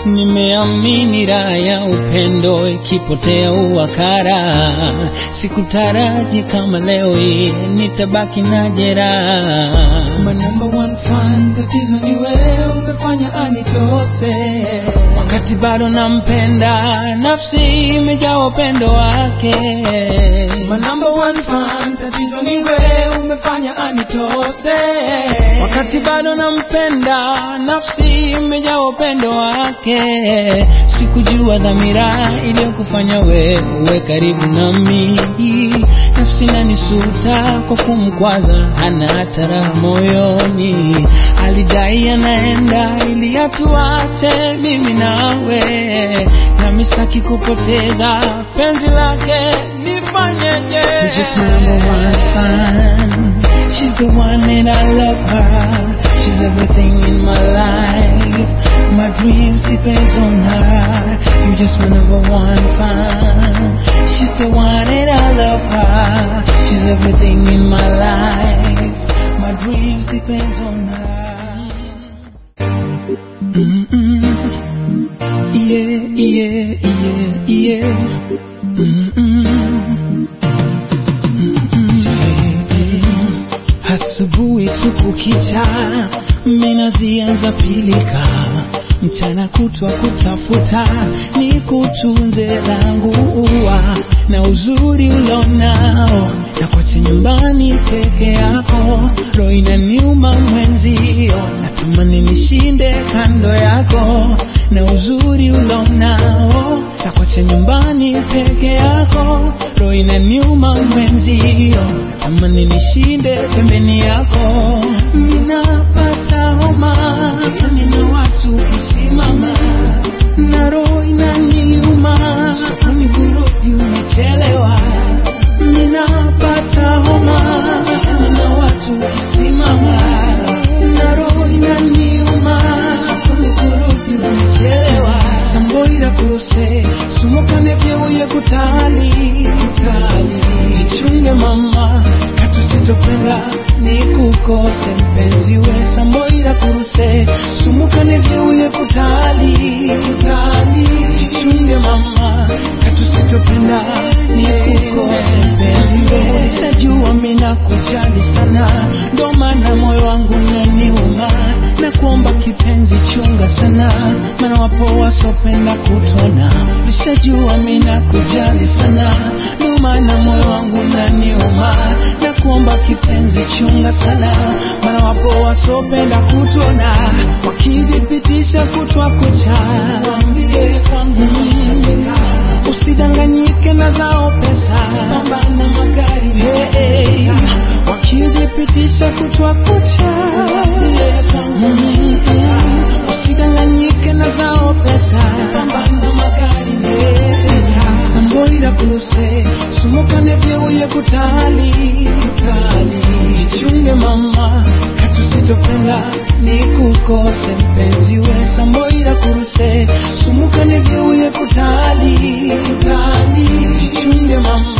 Nimeamini raha ya upendo ikipotea uwakara. Sikutaraji kama leo hii nitabaki na jeraha. My number one fan, tatizo ni wewe umefanya anitose. Wakati bado nampenda, nafsi imejaa upendo wake. My number one fan, tatizo ni wewe umefanya anitose. Wakati bado nampenda, nafsi imejaa upendo wake. Sikujua dhamira iliyokufanya wewe karibu nami. Nafsi inanisuta kwa kumkwaza, hana hata raha moyoni. Alidai anaenda ili atuache mimi nawe, nami sitaki kupoteza penzi lake, nifanyeje? You're just my number one fan. She's the one and I love her. She's everything in my life. My dreams depends on her. You're just my number one fan. She's the one and I love her. She's everything in my life. My dreams depends on her. Yeah, yeah, yeah, yeah. Asubuhi tukukicha, mina zianza pilika, mchana kutwa kutafuta, ni kutunze langu ua, na uzuri ulonao, na kote nyumbani peke yako, roho inaniuma mwenzio, natamani nishinde kando yako, na uzuri ulonao, na kote nyumbani peke yako, roho inaniuma mwenzio, natamani nishinde pembeni yako. Ninapata homa jiani na watu kisimama, na roho inaniuma, sokoni kurudi umechelewa. Ninapata homa jiani na watu kisimama, na roho inaniuma, sokoni kurudi umechelewa. Samboira kuruse sumukane vyewe kutali kutali, jichunge mama, katusitopenda ni kukose mpenzi we. Samboira kuruse sumukane vyewe kutali kutali, jichunge mama, katusitopenda ni kukose mpenzi we. Nisajua mina kujali sana, ndo maana moyo wangu unaniuma, na kuomba kipenzi chunga sana, maana wapo wasopenda kutona. Nisajua mina kujali sana, ndo maana moyo wangu unaniuma, na kuomba kipenzi chunga sana, maana wapo wasopenda kutona. Wakijipitisha kutwa kucha, waambie kwangu maisha, usidanganyike na zao pesa, pambana magari hey. Wakijipitisha kutwa kucha, usidanganyike na zao pesa, pambana magari hey. Samboira kuruse sumukane vyewe kutali kutali, jichunge mama, katusitopenda ni kukose mpenzi we. Samboira kuruse sumukane vyewe kutali kutali, jichunge mama.